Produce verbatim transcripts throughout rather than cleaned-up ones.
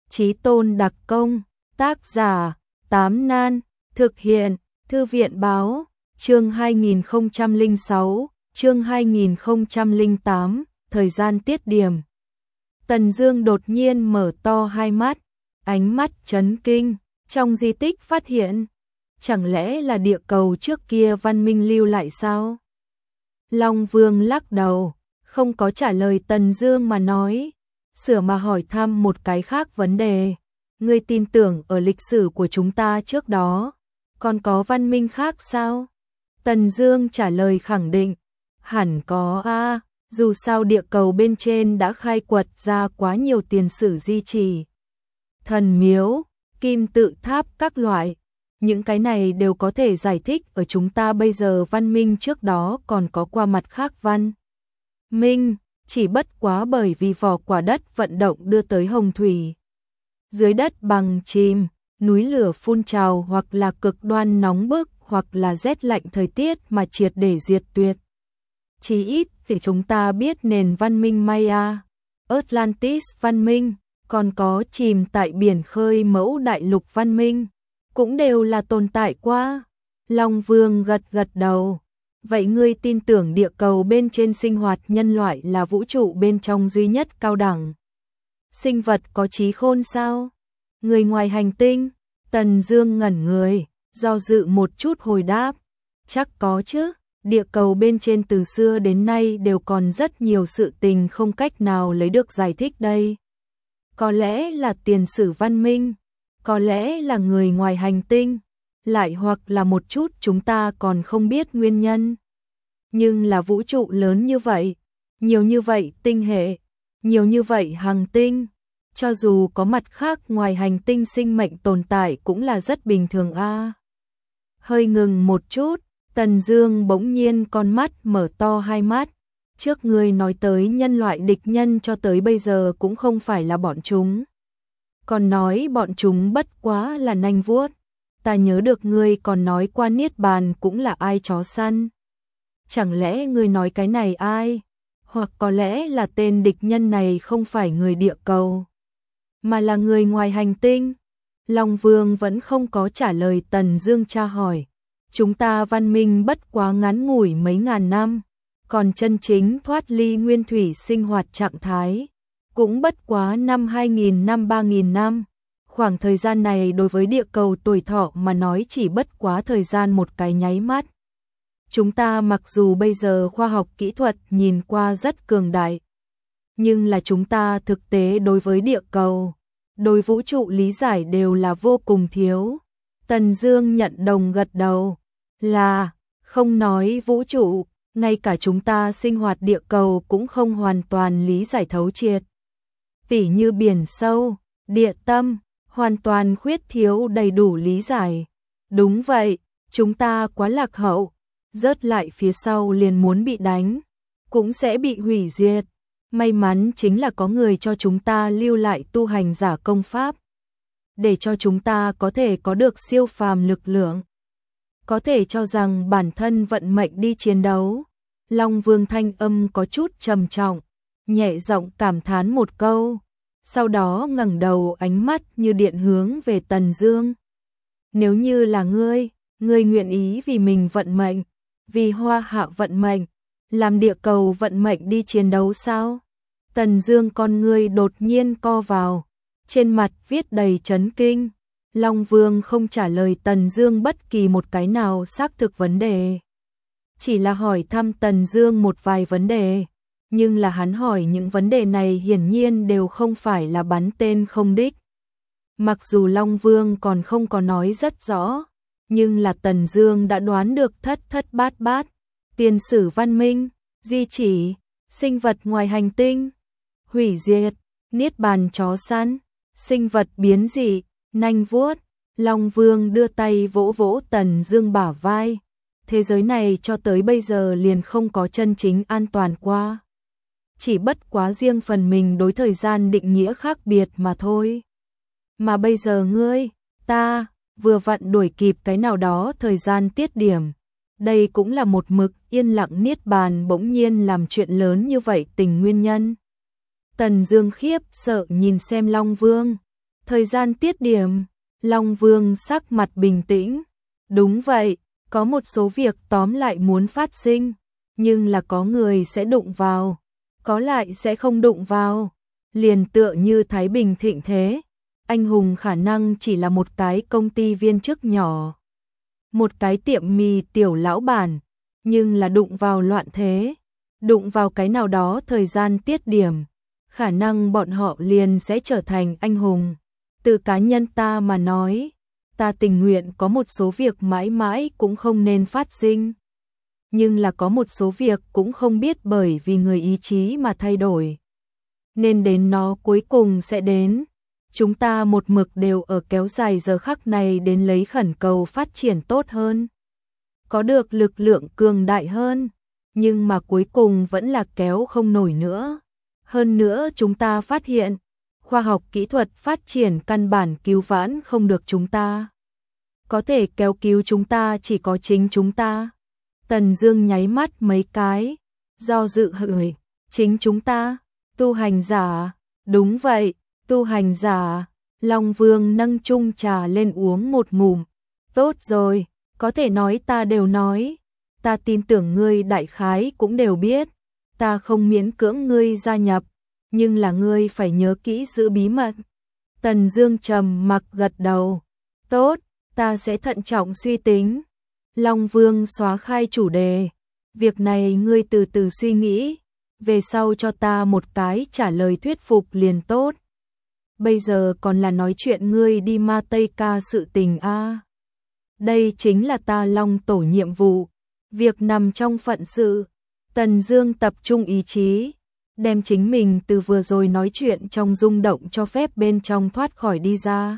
Chí Tôn đặc công, tác giả, Tám Nan, thực hiện, Thư viện báo, chương hai nghìn không trăm lẻ sáu, chương hai nghìn không trăm lẻ tám, thời gian tiết điểm. Tần Dương đột nhiên mở to hai mắt, ánh mắt chấn kinh, trong di tích phát hiện, chẳng lẽ là địa cầu trước kia văn minh lưu lại sao? Long Vương lắc đầu, không có trả lời Tần Dương mà nói, sửa mà hỏi thăm một cái khác vấn đề. Ngươi tin tưởng ở lịch sử của chúng ta trước đó, còn có văn minh khác sao? Tần Dương trả lời khẳng định, hẳn có a, dù sao địa cầu bên trên đã khai quật ra quá nhiều tiền sử di chỉ, thần miếu, kim tự tháp các loại. Những cái này đều có thể giải thích ở chúng ta bây giờ văn minh trước đó còn có qua mặt khác văn minh, chỉ bất quá bởi vì vỏ quả đất vận động đưa tới hồng thủy. Dưới đất bằng chìm, núi lửa phun trào hoặc là cực đoan nóng bức hoặc là rét lạnh thời tiết mà triệt để diệt tuyệt. Chỉ ít thì chúng ta biết nền văn minh Maya, Atlantis văn minh, còn có chìm tại biển khơi mẫu đại lục văn minh, cũng đều là tồn tại qua. Long Vương gật gật đầu. Vậy ngươi tin tưởng địa cầu bên trên sinh hoạt nhân loại là vũ trụ bên trong duy nhất cao đẳng? Sinh vật có trí khôn sao? Người ngoài hành tinh? Tần Dương ngẩn người, do dự một chút hồi đáp. Chắc có chứ, địa cầu bên trên từ xưa đến nay đều còn rất nhiều sự tình không cách nào lấy được giải thích đây. Có lẽ là tiền sử văn minh, có lẽ là người ngoài hành tinh, lại hoặc là một chút chúng ta còn không biết nguyên nhân. Nhưng là vũ trụ lớn như vậy, nhiều như vậy tinh hệ, nhiều như vậy hành tinh, cho dù có mặt khác ngoài hành tinh sinh mệnh tồn tại cũng là rất bình thường a. À. Hơi ngừng một chút, Tần Dương bỗng nhiên con mắt mở to hai mắt. Trước ngươi nói tới nhân loại địch nhân cho tới bây giờ cũng không phải là bọn chúng. Còn nói bọn chúng bất quá là nanh vuốt. Ta nhớ được ngươi còn nói qua Niết Bàn cũng là ai chó săn. Chẳng lẽ ngươi nói cái này ai? Hoặc có lẽ là tên địch nhân này không phải người địa cầu, mà là người ngoài hành tinh? Long Vương vẫn không có trả lời Tần Dương tra hỏi. Chúng ta văn minh bất quá ngắn ngủi mấy ngàn năm, còn chân chính thoát ly nguyên thủy sinh hoạt trạng thái cũng bất quá năm hai nghìn năm ba nghìn năm. Khoảng thời gian này đối với địa cầu tuổi thọ mà nói chỉ bất quá thời gian một cái nháy mắt. Chúng ta mặc dù bây giờ khoa học kỹ thuật nhìn qua rất cường đại, nhưng là chúng ta thực tế đối với địa cầu, đối vũ trụ lý giải đều là vô cùng thiếu. Tần Dương nhận đồng gật đầu, là, không nói vũ trụ, ngay cả chúng ta sinh hoạt địa cầu cũng không hoàn toàn lý giải thấu triệt. Tỉ như biển sâu, địa tâm, hoàn toàn khuyết thiếu đầy đủ lý giải. Đúng vậy, chúng ta quá lạc hậu, rớt lại phía sau liền muốn bị đánh, cũng sẽ bị hủy diệt. May mắn chính là có người cho chúng ta lưu lại tu hành giả công pháp, để cho chúng ta có thể có được siêu phàm lực lượng, có thể cho rằng bản thân vận mệnh đi chiến đấu. Long Vương thanh âm có chút trầm trọng, nhẹ giọng cảm thán một câu, sau đó ngẩng đầu ánh mắt như điện hướng về Tần Dương. Nếu như là ngươi, ngươi nguyện ý vì mình vận mệnh, vì Hoa Hạ vận mệnh, làm địa cầu vận mệnh đi chiến đấu sao? Tần Dương con ngươi đột nhiên co vào, trên mặt viết đầy chấn kinh. Long Vương không trả lời Tần Dương bất kỳ một cái nào xác thực vấn đề, chỉ là hỏi thăm Tần Dương một vài vấn đề, nhưng là hắn hỏi những vấn đề này hiển nhiên đều không phải là bắn tên không đích. Mặc dù Long Vương còn không có nói rất rõ, nhưng là Tần Dương đã đoán được thất thất bát bát. Tiền sử văn minh, di chỉ, sinh vật ngoài hành tinh, hủy diệt, niết bàn chó săn, sinh vật biến dị, nanh vuốt. Long Vương đưa tay vỗ vỗ Tần Dương bả vai. Thế giới này cho tới bây giờ liền không có chân chính an toàn qua, chỉ bất quá riêng phần mình đối thời gian định nghĩa khác biệt mà thôi. Mà bây giờ ngươi, ta, vừa vặn đuổi kịp cái nào đó thời gian tiết điểm. Đây cũng là một mực yên lặng niết bàn bỗng nhiên làm chuyện lớn như vậy tình nguyên nhân. Tần Dương khiếp sợ nhìn xem Long Vương, Thời gian tiết điểm, Long Vương sắc mặt bình tĩnh. Đúng vậy, có một số việc tóm lại muốn phát sinh, nhưng là có người sẽ đụng vào, có lại sẽ không đụng vào. Liền tựa như Thái Bình thịnh thế, anh hùng khả năng chỉ là một cái công ty viên chức nhỏ, một cái tiệm mì tiểu lão bản, nhưng là đụng vào loạn thế, đụng vào cái nào đó thời gian tiết điểm, khả năng bọn họ liền sẽ trở thành anh hùng. Từ cá nhân ta mà nói, ta tình nguyện có một số việc mãi mãi cũng không nên phát sinh. Nhưng là có một số việc cũng không biết bởi vì người ý chí mà thay đổi. Nên đến nó cuối cùng sẽ đến. Chúng ta một mực đều ở kéo dài giờ khắc này đến lấy khẩn cầu phát triển tốt hơn. Có được lực lượng cường đại hơn. Nhưng mà cuối cùng vẫn là kéo không nổi nữa. Hơn nữa chúng ta phát hiện, khoa học kỹ thuật phát triển căn bản cứu vãn không được chúng ta. Có thể kéo cứu chúng ta chỉ có chính chúng ta. Tần Dương nháy mắt mấy cái, do dự hỏi, chính chúng ta, tu hành giả, đúng vậy, tu hành giả. Long Vương nâng chung trà lên uống một ngụm, tốt rồi, có thể nói ta đều nói, ta tin tưởng ngươi đại khái cũng đều biết, ta không miễn cưỡng ngươi gia nhập, nhưng là ngươi phải nhớ kỹ giữ bí mật. Tần Dương trầm mặc gật đầu, tốt, ta sẽ thận trọng suy tính. Long Vương xóa khai chủ đề, việc này ngươi từ từ suy nghĩ, về sau cho ta một cái trả lời thuyết phục liền tốt. Bây giờ còn là nói chuyện ngươi đi Ma Tây Ca sự tình a. À. Đây chính là ta Long tổ nhiệm vụ, việc nằm trong phận sự. Tần Dương tập trung ý chí, đem chính mình từ vừa rồi nói chuyện trong rung động cho phép bên trong thoát khỏi đi ra.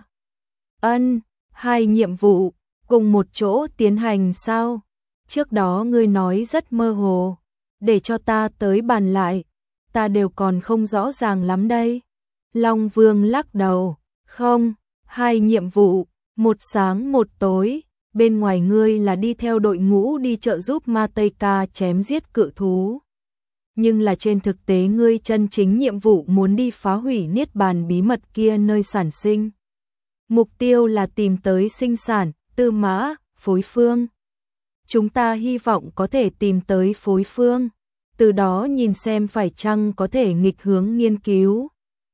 Ân, hai nhiệm vụ cùng một chỗ tiến hành sao? Trước đó ngươi nói rất mơ hồ, để cho ta tới bàn lại, ta đều còn không rõ ràng lắm đây. Long Vương lắc đầu, không, hai nhiệm vụ, một sáng một tối, bên ngoài ngươi là đi theo đội ngũ đi trợ giúp Ma Tây Ca chém giết cự thú. Nhưng là trên thực tế ngươi chân chính nhiệm vụ muốn đi phá hủy niết bàn bí mật kia nơi sản sinh. Mục tiêu là tìm tới sinh sản, Tư Mã, phối phương. Chúng ta hy vọng có thể tìm tới phối phương, từ đó nhìn xem phải chăng có thể nghịch hướng nghiên cứu.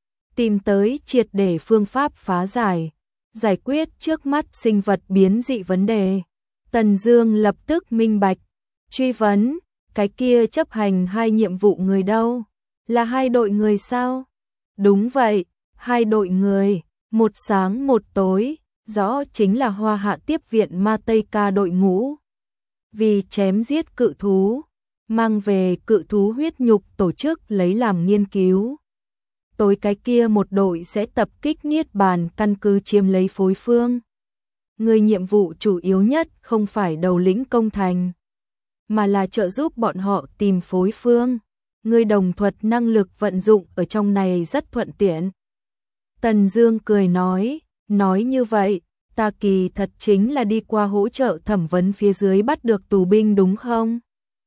Tìm tới triệt để phương pháp phá giải, giải quyết trước mắt sinh vật biến dị vấn đề. Tần Dương lập tức minh bạch, truy vấn, cái kia chấp hành hai nhiệm vụ người đâu? Là hai đội người sao? Đúng vậy, hai đội người, một sáng một tối, rõ chính là Hoa Hạ tiếp viện Ma Tây Ca đội ngũ. Vì chém giết cự thú, mang về cự thú huyết nhục tổ chức lấy làm nghiên cứu. Tối cái kia một đội sẽ tập kích niết bàn căn cứ chiếm lấy phối phương. Người nhiệm vụ chủ yếu nhất không phải đầu lĩnh công thành, mà là trợ giúp bọn họ tìm phối phương. Người đồng thuật năng lực vận dụng ở trong này rất thuận tiện. Tần Dương cười nói, nói như vậy, ta kỳ thật chính là đi qua hỗ trợ thẩm vấn phía dưới bắt được tù binh đúng không?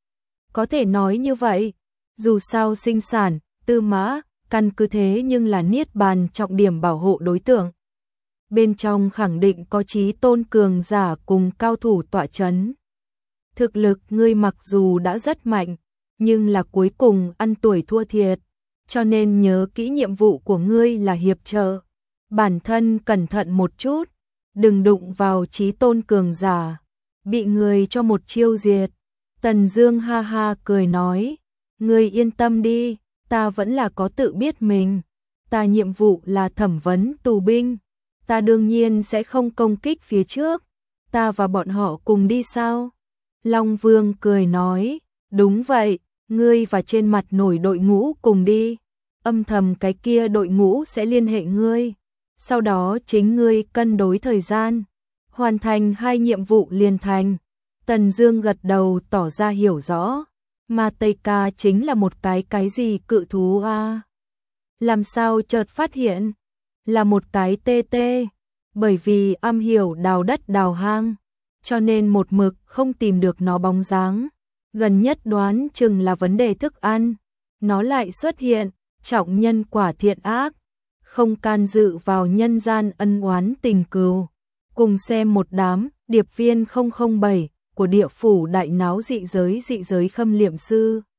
Có thể nói như vậy, dù sao sinh sản, Tư Mã, căn cứ thế nhưng là niết bàn trọng điểm bảo hộ đối tượng. Bên trong khẳng định có chí tôn cường giả cùng cao thủ tọa chấn. Thực lực ngươi mặc dù đã rất mạnh, nhưng là cuối cùng ăn tuổi thua thiệt, cho nên nhớ kỹ nhiệm vụ của ngươi là hiệp trợ. Bản thân cẩn thận một chút, đừng đụng vào chí tôn cường giả, bị người cho một chiêu diệt. Tần Dương ha ha cười nói, ngươi yên tâm đi, ta vẫn là có tự biết mình, ta nhiệm vụ là thẩm vấn tù binh, ta đương nhiên sẽ không công kích phía trước, ta và bọn họ cùng đi sao? Long Vương cười nói, đúng vậy, ngươi và trên mặt nổi đội ngũ cùng đi, âm thầm cái kia đội ngũ sẽ liên hệ ngươi, sau đó chính ngươi cân đối thời gian, hoàn thành hai nhiệm vụ liền thành. Tần Dương gật đầu tỏ ra hiểu rõ. Ma Tây Ca chính là một cái cái gì cự thú a? À? Làm sao chợt phát hiện là một cái tê tê, bởi vì am hiểu đào đất đào hang, cho nên một mực không tìm được nó bóng dáng. Gần nhất đoán chừng là vấn đề thức ăn, nó lại xuất hiện, trọng nhân quả thiện ác. không can dự vào nhân gian ân oán tình cừu. Cùng xem một đám điệp viên không không bảy của địa phủ đại náo dị giới dị giới khâm liệm sư.